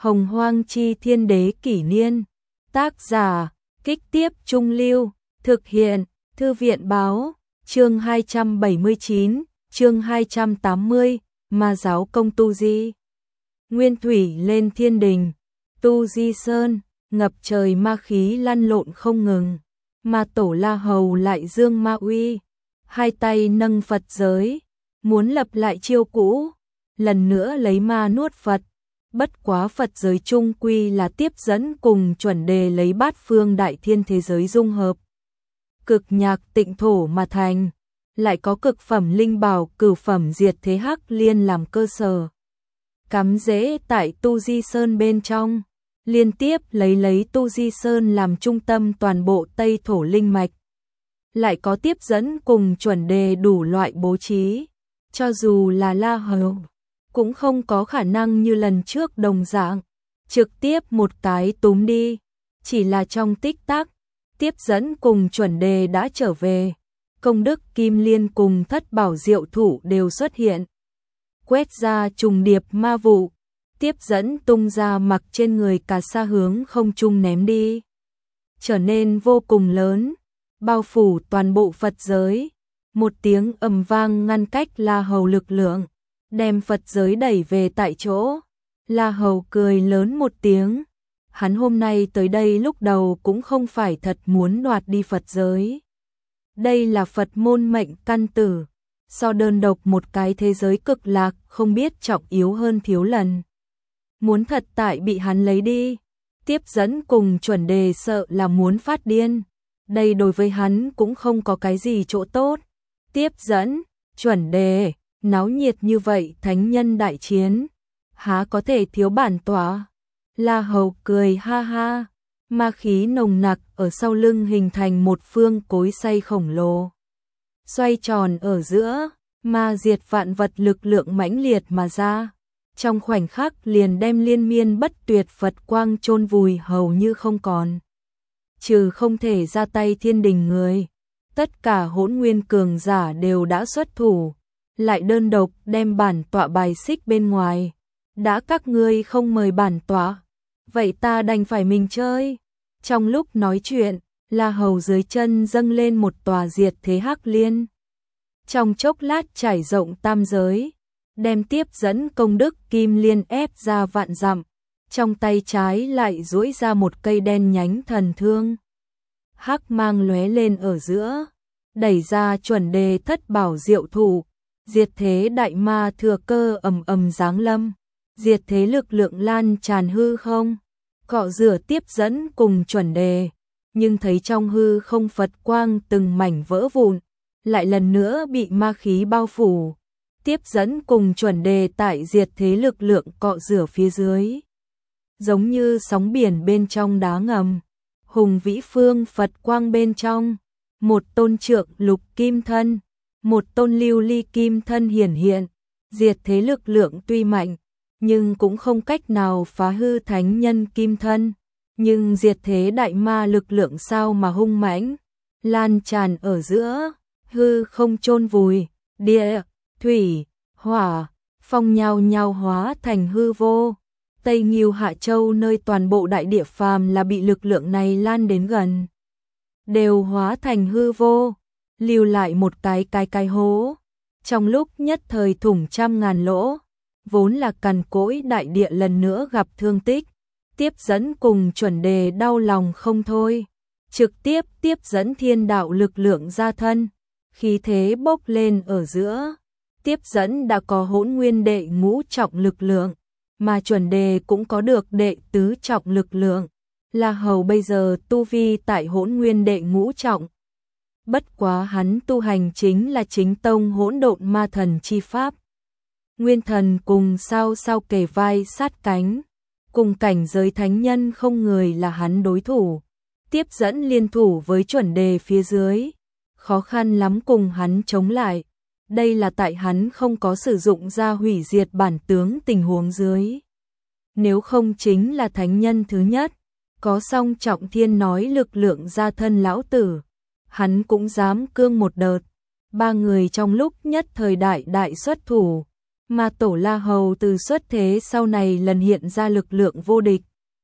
Hồng Hoang Chi Thiên Đế Kỷ Niên. Tác giả, Kích Tiếp Trung Lưu. Thực hiện, Thư viện Báo. Chương 279, chương 280, Ma giáo công Tu Di. Nguyên thủy lên thiên đình, Tu Di Sơn, ngập trời ma khí lăn lộn không ngừng. Ma tổ La Hầu lại dương ma uy, hai tay nâng Phật giới, muốn lập lại chiêu cũ, lần nữa lấy ma nuốt Phật. Bất quá Phật giới trung quy là tiếp dẫn cùng chuẩn đề lấy bát phương đại thiên thế giới dung hợp. Cực nhạc tịnh thổ mà thành, lại có cực phẩm linh bảo cửu phẩm diệt thế hắc liên làm cơ sở. Cắm rễ tại Tu Di Sơn bên trong, liên tiếp lấy Tu Di Sơn làm trung tâm toàn bộ Tây thổ linh mạch. Lại có tiếp dẫn cùng chuẩn đề đủ loại bố trí, cho dù là La Hầu cũng không có khả năng như lần trước đồng dạng, trực tiếp một cái túm đi, chỉ là trong tích tắc, tiếp dẫn cùng chuẩn đề đã trở về, công đức kim liên cùng thất bảo diệu thủ đều xuất hiện. Quét ra trùng điệp ma vụ, tiếp dẫn tung ra mặc trên người cả sa hướng không trung ném đi. Trở nên vô cùng lớn, bao phủ toàn bộ Phật giới, một tiếng ầm vang ngăn cách La Hầu lực lượng, đem Phật giới đẩy về tại chỗ. La Hầu cười lớn một tiếng, hắn hôm nay tới đây lúc đầu cũng không phải thật muốn đoạt đi Phật giới. Đây là Phật môn mệnh căn tử, so đơn độc một cái thế giới cực lạc không biết trọng yếu hơn thiếu lần. Muốn thật tại bị hắn lấy đi, tiếp dẫn cùng chuẩn đề sợ là muốn phát điên. Đây đối với hắn cũng không có cái gì chỗ tốt. Tiếp dẫn, chuẩn đề, náo nhiệt như vậy thánh nhân đại chiến, há có thể thiếu bản tọa. La Hầu cười ha ha, ma khí nồng nặc ở sau lưng hình thành một phương cối xay khổng lồ. Xoay tròn ở giữa, ma diệt vạn vật lực lượng mãnh liệt mà ra. Trong khoảnh khắc liền đem liên miên bất tuyệt Phật quang chôn vùi hầu như không còn. Trừ không thể ra tay thiên đình người, tất cả hỗn nguyên cường giả đều đã xuất thủ, lại đơn độc đem bản tọa bài xích bên ngoài. Đã các ngươi không mời bản tọa, vậy ta đành phải mình chơi. Trong lúc nói chuyện, La Hầu dưới chân dâng lên một tòa diệt thế hắc liên. Trong chốc lát trải rộng tam giới, đem tiếp dẫn công đức kim liên ép ra vạn dặm, trong tay trái lại duỗi ra một cây đen nhánh thần thương. Hắc mang lóe lên ở giữa, đẩy ra chuẩn đề thất bảo diệu thủ, diệt thế đại ma thừa cơ ầm ầm giáng lâm, diệt thế lực lượng lan tràn hư không, cọ rửa tiếp dẫn cùng chuẩn đề, nhưng thấy trong hư không Phật quang từng mảnh vỡ vụn, lại lần nữa bị ma khí bao phủ. Tiếp dẫn cùng chuẩn đề tại diệt thế lực lượng cọ rửa phía dưới, giống như sóng biển bên trong đá ngầm. Hùng vĩ phương Phật quang bên trong, một tôn trượng lục kim thân, một tôn lưu ly kim thân hiển hiện. Diệt thế lực lượng tuy mạnh, nhưng cũng không cách nào phá hư thánh nhân kim thân. Nhưng diệt thế đại ma lực lượng sao mà hung mãnh, lan tràn ở giữa, hư không chôn vùi, địa, thủy, hỏa, phong nhao nhao hóa thành hư vô. Tây Nghiêu Hạ Châu nơi toàn bộ đại địa phàm là bị lực lượng này lan đến gần, đều hóa thành hư vô, lưu lại một cái hố. Trong lúc nhất thời thủng trăm ngàn lỗ, vốn là cằn cỗi đại địa lần nữa gặp thương tích. Tiếp dẫn cùng chuẩn đề đau lòng không thôi, trực tiếp tiếp dẫn thiên đạo lực lượng ra thân, khí thế bốc lên ở giữa. Tiếp dẫn đã có hỗn nguyên đệ ngũ trọng lực lượng, mà chuẩn đề cũng có được đệ tứ trọng lực lượng. La Hầu bây giờ tu vi tại hỗn nguyên đệ ngũ trọng. Bất quá hắn tu hành chính là chính tông hỗn độn ma thần chi pháp. Nguyên thần cùng sao kề vai sát cánh, cùng cảnh giới thánh nhân không người là hắn đối thủ. Tiếp dẫn liên thủ với chuẩn đề phía dưới, khó khăn lắm cùng hắn chống lại. Đây là tại hắn không có sử dụng ra hủy diệt bản tướng tình huống dưới. Nếu không chính là thánh nhân thứ nhất, có song trọng thiên nói lực lượng ra thân lão tử, hắn cũng dám cương một đợt. Ba người trong lúc nhất thời đại xuất thủ, Ma tổ La Hầu từ xuất thế sau này lần hiện ra lực lượng vô địch,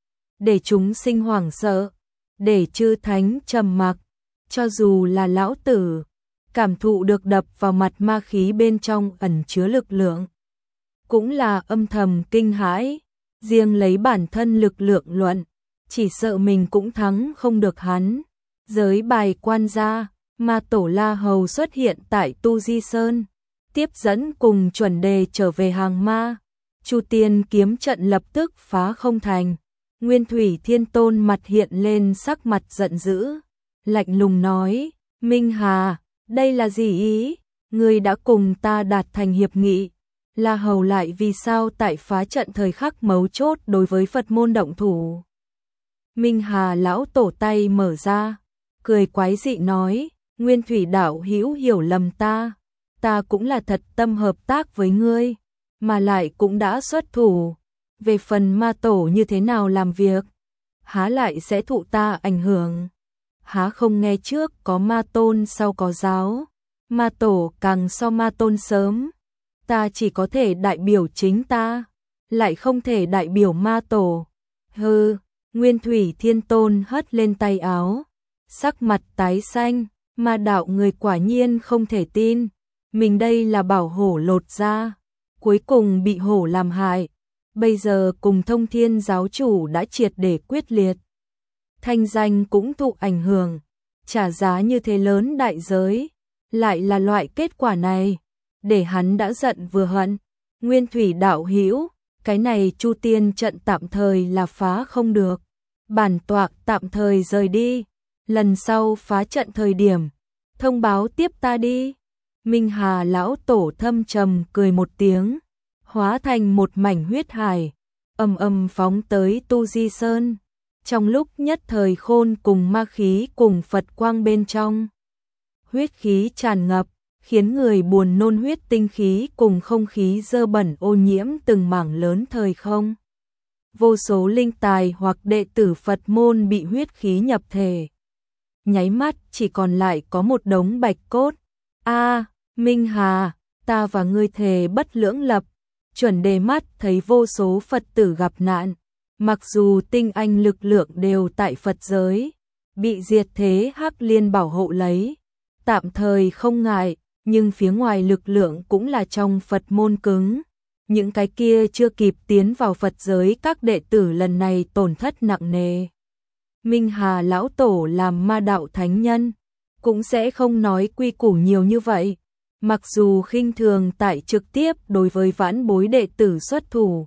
để chúng sinh hoảng sợ, để chư thánh trầm mặc, cho dù là lão tử, cảm thụ được đập vào mặt ma khí bên trong ẩn chứa lực lượng, cũng là âm thầm kinh hãi, riêng lấy bản thân lực lượng luận, chỉ sợ mình cũng thắng không được hắn. Giới bài quan gia, ma tổ La Hầu xuất hiện tại Tu Di Sơn, tiếp dẫn cùng chuẩn đề trở về hàng ma. Chu Tiên kiếm trận lập tức phá không thành. Nguyên Thủy Thiên Tôn mặt hiện lên sắc mặt giận dữ, lạnh lùng nói, Minh Hà, đây là gì ý? Ngươi đã cùng ta đạt thành hiệp nghị, La Hầu lại vì sao tại phá trận thời khắc mấu chốt đối với Phật môn động thủ? Minh Hà lão tổ tay mở ra, cười quái dị nói, Nguyên Thủy đạo hữu hiểu lầm ta cũng là thật tâm hợp tác với ngươi, mà lại cũng đã xuất thủ. Về phần ma tổ như thế nào làm việc, há lại sẽ thụ ta ảnh hưởng? Há không nghe trước có ma tôn sau có giáo, ma tổ càng so ma tôn sớm, ta chỉ có thể đại biểu chính ta, lại không thể đại biểu ma tổ. Hừ, Nguyên Thủy Thiên Tôn hất lên tay áo, sắc mặt tái xanh, ma đạo người quả nhiên không thể tin, mình đây là bảo hổ lột da, cuối cùng bị hổ làm hại. Bây giờ cùng Thông Thiên giáo chủ đã triệt để quyết liệt, thanh danh cũng thụ ảnh hưởng, trả giá như thế lớn đại giới, lại là loại kết quả này, để hắn đã giận vừa hận. Nguyên Thủy đạo hữu, cái này Chu Tiên trận tạm thời là phá không được, bản tọa tạm thời rời đi, lần sau phá trận thời điểm, thông báo tiếp ta đi. Minh Hà lão tổ thâm trầm cười một tiếng, hóa thành một mảnh huyết hải, ầm ầm phóng tới Tu Di Sơn. Trong lúc nhất thời khôn cùng ma khí cùng Phật quang bên trong, huyết khí tràn ngập, khiến người buồn nôn. Huyết tinh khí cùng không khí dơ bẩn ô nhiễm từng mảng lớn thời không. Vô số linh tài hoặc đệ tử Phật môn bị huyết khí nhập thể, nháy mắt chỉ còn lại có một đống bạch cốt. A, Minh Hà, ta và ngươi thề bất lưỡng lập. Chuẩn đề mắt thấy vô số Phật tử gặp nạn, mặc dù tinh anh lực lượng đều tại Phật giới, bị diệt thế Hắc Liên bảo hộ lấy, tạm thời không ngại, nhưng phía ngoài lực lượng cũng là trong Phật môn cứng. Những cái kia chưa kịp tiến vào Phật giới các đệ tử lần này tổn thất nặng nề. Minh Hà lão tổ làm ma đạo thánh nhân, cũng sẽ không nói quy củ nhiều như vậy. Mặc dù khinh thường tại trực tiếp đối với vãn bối đệ tử xuất thủ,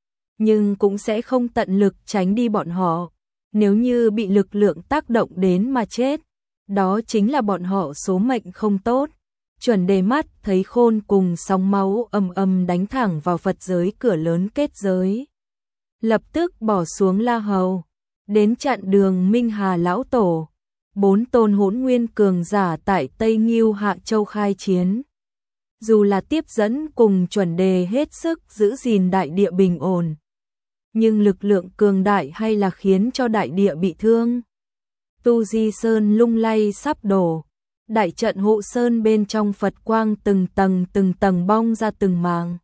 nhưng cũng sẽ không tận lực tránh đi bọn họ. Nếu như bị lực lượng tác động đến mà chết, đó chính là bọn họ số mệnh không tốt. Chuẩn đề mắt thấy khôn cùng sóng máu ầm ầm đánh thẳng vào Phật giới cửa lớn kết giới, lập tức bỏ xuống La Hầu, đến chặn đường Minh Hà lão tổ. 4 tôn hỗn nguyên cường giả tại Tây Ngưu Hạ Châu khai chiến. Dù là tiếp dẫn cùng chuẩn đề hết sức giữ gìn đại địa bình ổn, nhưng lực lượng cường đại hay là khiến cho đại địa bị thương. Tu Di Sơn lung lay sắp đổ, đại trận hộ sơn bên trong Phật quang từng tầng bong ra từng mảng.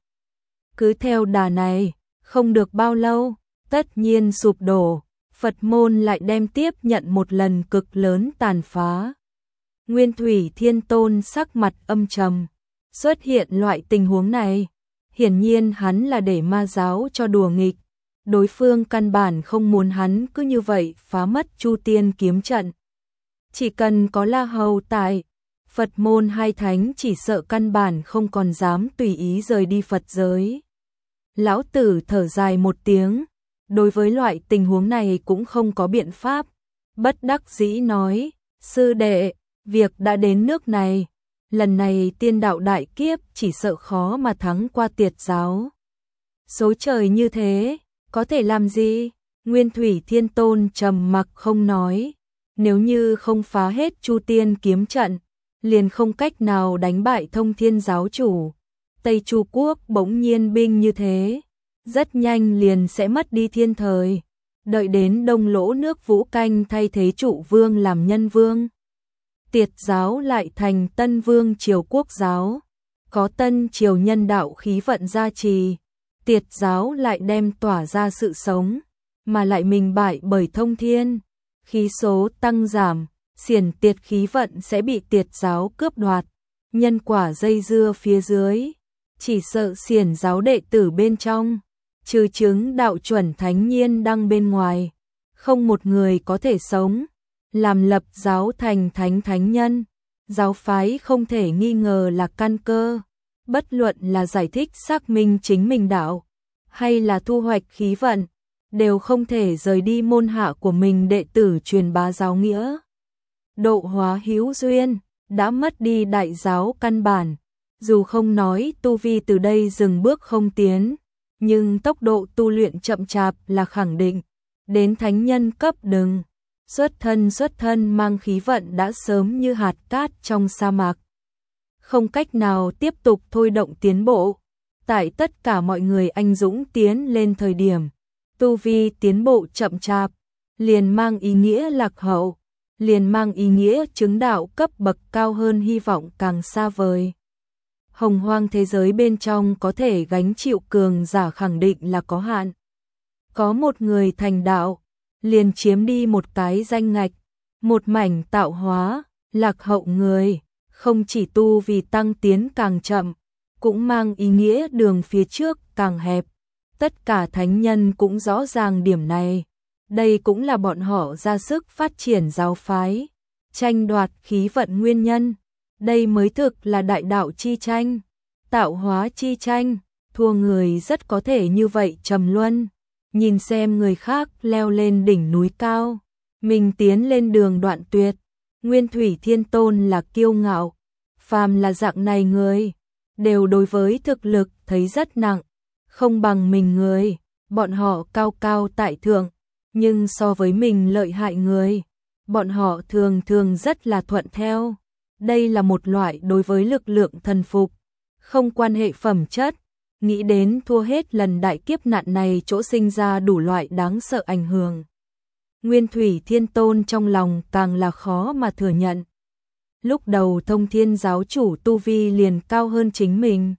Cứ theo đà này, không được bao lâu, tất nhiên sụp đổ, Phật môn lại đem tiếp nhận một lần cực lớn tàn phá. Nguyên Thủy Thiên Tôn sắc mặt âm trầm, xuất hiện loại tình huống này, hiển nhiên hắn là để ma giáo cho đùa nghịch, đối phương căn bản không muốn hắn cứ như vậy phá mất Chu Tiên kiếm trận. Chỉ cần có La Hầu tại, Phật môn hai thánh chỉ sợ căn bản không còn dám tùy ý rời đi Phật giới. Lão tử thở dài một tiếng, đối với loại tình huống này cũng không có biện pháp, bất đắc dĩ nói, sư đệ, việc đã đến nước này, lần này tiên đạo đại kiếp chỉ sợ khó mà thắng qua Tiệt giáo. Số trời như thế, có thể làm gì? Nguyên Thủy Thiên Tôn trầm mặc không nói, nếu như không phá hết Chu Tiên kiếm trận, liền không cách nào đánh bại Thông Thiên giáo chủ. Tây Chu quốc bỗng nhiên binh như thế, rất nhanh liền sẽ mất đi thiên thời, đợi đến Đông Lỗ nước Vũ Canh thay thế Trụ Vương làm nhân vương, Tiệt giáo lại thành Tân Vương triều quốc giáo, có tân triều nhân đạo khí vận gia trì, Tiệt giáo lại đem tỏa ra sự sống, mà lại mình bại bởi Thông Thiên, khí số tăng giảm, xiển Tiệt khí vận sẽ bị Tiệt giáo cướp đoạt, nhân quả dây dưa phía dưới, chỉ sợ xiển giáo đệ tử bên trong, trừ chứng đạo chuẩn thánh nhiên đăng bên ngoài, không một người có thể sống, làm lập giáo thành thánh nhân. Giáo phái không thể nghi ngờ là căn cơ, bất luận là giải thích xác minh chính mình đạo, hay là thu hoạch khí vận, đều không thể rời đi môn hạ của mình đệ tử truyền bá giáo nghĩa. Độ hóa hữu duyên, đã mất đi đại giáo căn bản, dù không nói tu vi từ đây dừng bước không tiến, nhưng tốc độ tu luyện chậm chạp là khẳng định, đến thánh nhân cấp đừng. Xuất thân mang khí vận đã sớm như hạt cát trong sa mạc. Không cách nào tiếp tục thôi động tiến bộ. Tại tất cả mọi người anh dũng tiến lên thời điểm, tu vi tiến bộ chậm chạp, liền mang ý nghĩa lạc hậu, liền mang ý nghĩa chứng đạo cấp bậc cao hơn hy vọng càng xa vời. Hồng hoang thế giới bên trong có thể gánh chịu cường giả khẳng định là có hạn. Có một người thành đạo, liền chiếm đi một cái danh ngạch, một mảnh tạo hóa, lạc hậu người, không chỉ tu vì tăng tiến càng chậm, cũng mang ý nghĩa đường phía trước càng hẹp. Tất cả thánh nhân cũng rõ ràng điểm này, đây cũng là bọn họ ra sức phát triển giáo phái, tranh đoạt khí vận nguyên nhân, đây mới thực là đại đạo chi tranh, tạo hóa chi tranh, thua người rất có thể như vậy trầm luân. Nhìn xem người khác leo lên đỉnh núi cao, mình tiến lên đường đoạn tuyệt, Nguyên Thủy Thiên Tôn là kiêu ngạo, phàm là dạng này người, đều đối với thực lực thấy rất nặng, không bằng mình người, bọn họ cao cao tại thượng, nhưng so với mình lợi hại người, bọn họ thường thường rất là thuận theo, đây là một loại đối với lực lượng thần phục, không quan hệ phẩm chất. Nghĩ đến thua hết lần đại kiếp nạn này chỗ sinh ra đủ loại đáng sợ ảnh hưởng. Nguyên Thủy Thiên Tôn trong lòng càng là khó mà thừa nhận. Lúc đầu Thông Thiên giáo chủ tu vi liền cao hơn chính mình.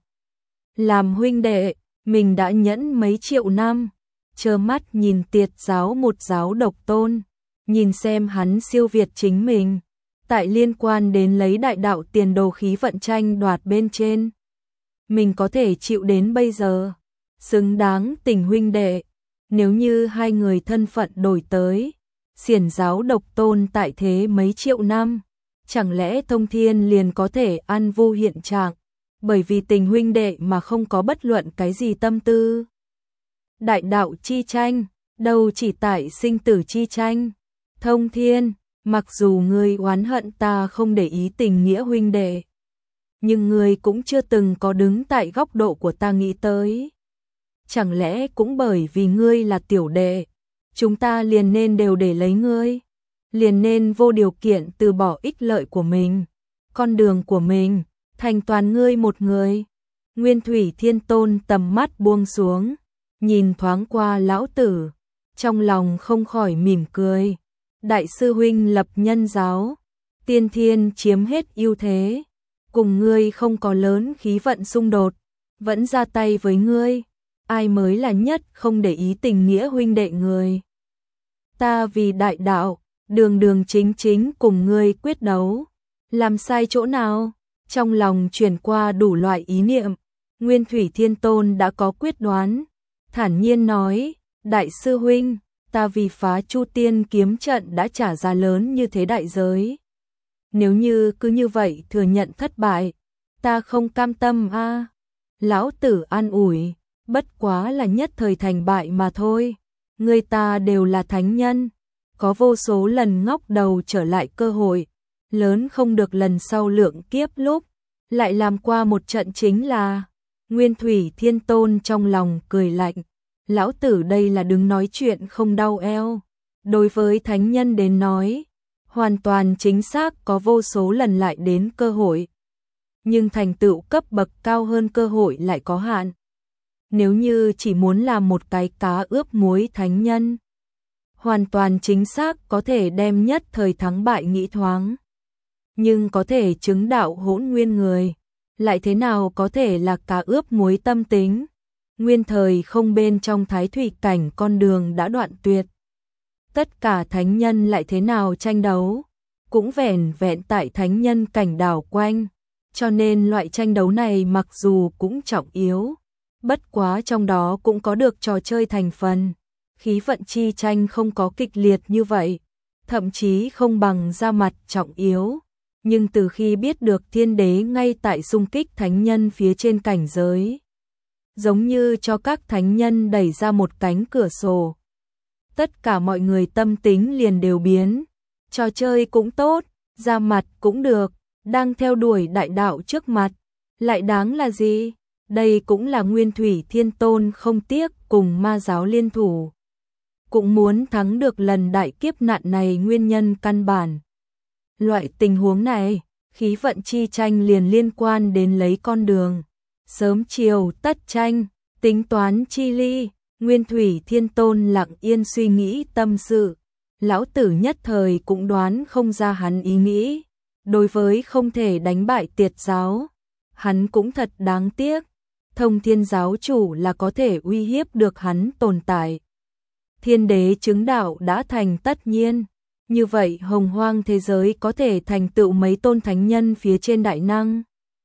Làm huynh đệ, mình đã nhẫn mấy triệu năm, trơ mắt nhìn Tiệt giáo một giáo độc tôn, nhìn xem hắn siêu việt chính mình, tại liên quan đến lấy đại đạo tiền đồ khí vận tranh đoạt bên trên. Mình có thể chịu đến bây giờ, xứng đáng tình huynh đệ, nếu như hai người thân phận đổi tới, xiển giáo độc tôn tại thế mấy triệu năm, chẳng lẽ Thông Thiên liền có thể ăn vu hiện trạng, bởi vì tình huynh đệ mà không có bất luận cái gì tâm tư. Đại đạo chi tranh, đâu chỉ tại sinh tử chi tranh, Thông Thiên, mặc dù ngươi oán hận ta không để ý tình nghĩa huynh đệ, nhưng ngươi cũng chưa từng có đứng tại góc độ của ta nghĩ tới. Chẳng lẽ cũng bởi vì ngươi là tiểu đệ, chúng ta liền nên đều để lấy ngươi, liền nên vô điều kiện từ bỏ ích lợi của mình, con đường của mình, thành toàn ngươi một người. Nguyên Thủy Thiên Tôn tầm mắt buông xuống, nhìn thoáng qua lão tử, trong lòng không khỏi mỉm cười. Đại sư huynh lập nhân giáo, tiên thiên chiếm hết ưu thế, cùng ngươi không có lớn khí vận xung đột, vẫn ra tay với ngươi, ai mới là nhất không để ý tình nghĩa huynh đệ người. Ta vì đại đạo, đường đường chính chính cùng ngươi quyết đấu, làm sai chỗ nào? Trong lòng chuyển qua đủ loại ý niệm, Nguyên Thủy Thiên Tôn đã có quyết đoán, thản nhiên nói, đại sư huynh, ta vì phá Chu Tiên kiếm trận đã trả giá lớn như thế đại giới. Nếu như cứ như vậy thừa nhận thất bại, ta không cam tâm a. Lão tử an ủi, bất quá là nhất thời thành bại mà thôi. Người ta đều là thánh nhân, có vô số lần ngóc đầu trở lại cơ hội, lớn không được lần sau lượng kiếp lúc, lại làm qua một trận chính là. Nguyên Thủy Thiên Tôn trong lòng cười lạnh, lão tử đây là đứng nói chuyện không đau eo. Đối với thánh nhân đến nói, hoàn toàn chính xác có vô số lần lại đến cơ hội. Nhưng thành tựu cấp bậc cao hơn cơ hội lại có hạn. Nếu như chỉ muốn làm một cái cá ướp muối thánh nhân, hoàn toàn chính xác có thể đem nhất thời thắng bại nghĩ thoáng. Nhưng có thể chứng đạo hỗn nguyên người, lại thế nào có thể là cá ướp muối tâm tính. Nguyên thời không bên trong Thái Thủy cảnh con đường đã đoạn tuyệt. Tất cả thánh nhân lại thế nào tranh đấu, cũng vẻn vẹn tại thánh nhân cảnh đảo quanh, cho nên loại tranh đấu này mặc dù cũng trọng yếu, bất quá trong đó cũng có được trò chơi thành phần, khí vận chi tranh không có kịch liệt như vậy, thậm chí không bằng ra mặt trọng yếu, nhưng từ khi biết được thiên đế ngay tại xung kích thánh nhân phía trên cảnh giới, giống như cho các thánh nhân đẩy ra một cánh cửa sổ. Tất cả mọi người tâm tính liền đều biến, trò chơi cũng tốt, ra mặt cũng được, đang theo đuổi đại đạo trước mặt, lại đáng là gì? Đây cũng là Nguyên Thủy Thiên Tôn không tiếc cùng ma giáo liên thủ, cũng muốn thắng được lần đại kiếp nạn này nguyên nhân căn bản. Loại tình huống này, khí vận chi tranh liền liên quan đến lấy con đường, sớm chiều tất tranh, tính toán chi ly. Nguyên Thủy Thiên Tôn lặng yên suy nghĩ tâm sự, lão tử nhất thời cũng đoán không ra hắn ý nghĩ. Đối với không thể đánh bại Tiệt giáo, hắn cũng thật đáng tiếc. Thông Thiên giáo chủ là có thể uy hiếp được hắn tồn tại. Thiên đế chứng đạo đã thành tất nhiên, như vậy hồng hoang thế giới có thể thành tựu mấy tôn thánh nhân phía trên đại năng.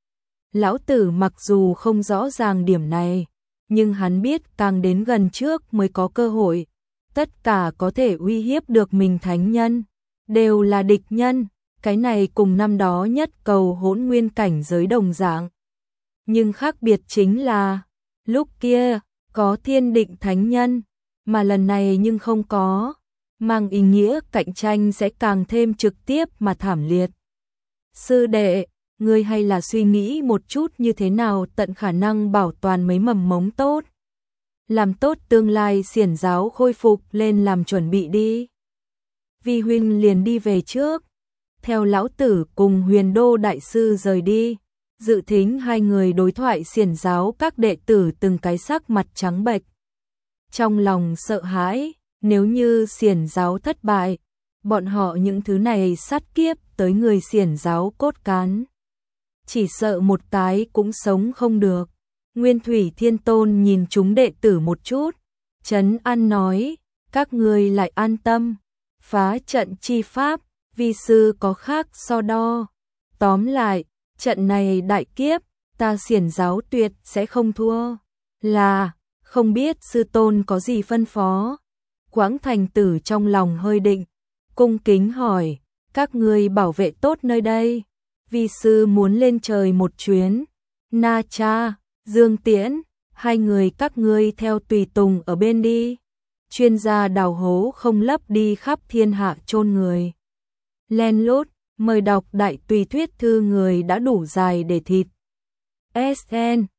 Lão tử mặc dù không rõ ràng điểm này, nhưng hắn biết càng đến gần trước mới có cơ hội. Tất cả có thể uy hiếp được mình thánh nhân, đều là địch nhân, cái này cùng năm đó nhất cầu hỗn nguyên cảnh giới đồng dạng. Nhưng khác biệt chính là, lúc kia, có thiên định thánh nhân, mà lần này nhưng không có, mang ý nghĩa cạnh tranh sẽ càng thêm trực tiếp mà thảm liệt. Sư đệ, ngươi hay là suy nghĩ một chút như thế nào tận khả năng bảo toàn mấy mầm mống tốt. Làm tốt tương lai xiển giáo khôi phục lên làm chuẩn bị đi. Vi huynh liền đi về trước. Theo lão tử cùng Huyền Đô đại sư rời đi, dự thính hai người đối thoại xiển giáo các đệ tử từng cái sắc mặt trắng bệch. Trong lòng sợ hãi, nếu như xiển giáo thất bại, bọn họ những thứ này sát kiếp tới người xiển giáo cốt cán. Chỉ sợ một cái cũng sống không được. Nguyên Thủy Thiên Tôn nhìn chúng đệ tử một chút, trấn an nói, các ngươi lại an tâm, phá trận chi pháp, vi sư có khác so đo. Tóm lại, trận này đại kiếp, ta xiển giáo tuyệt sẽ không thua. Là, không biết sư tôn có gì phân phó. Quảng Thành Tử trong lòng hơi định, cung kính hỏi, các ngươi bảo vệ tốt nơi đây. Vi sư muốn lên trời một chuyến. Na Cha, Dương Tiễn, hai người các ngươi theo tùy tùng ở bên đi. Chuyên gia đào hố không lấp đi khắp thiên hạ chôn người. Len lút, mời đọc đại tùy thuyết thư người đã đủ dài để thịt. SN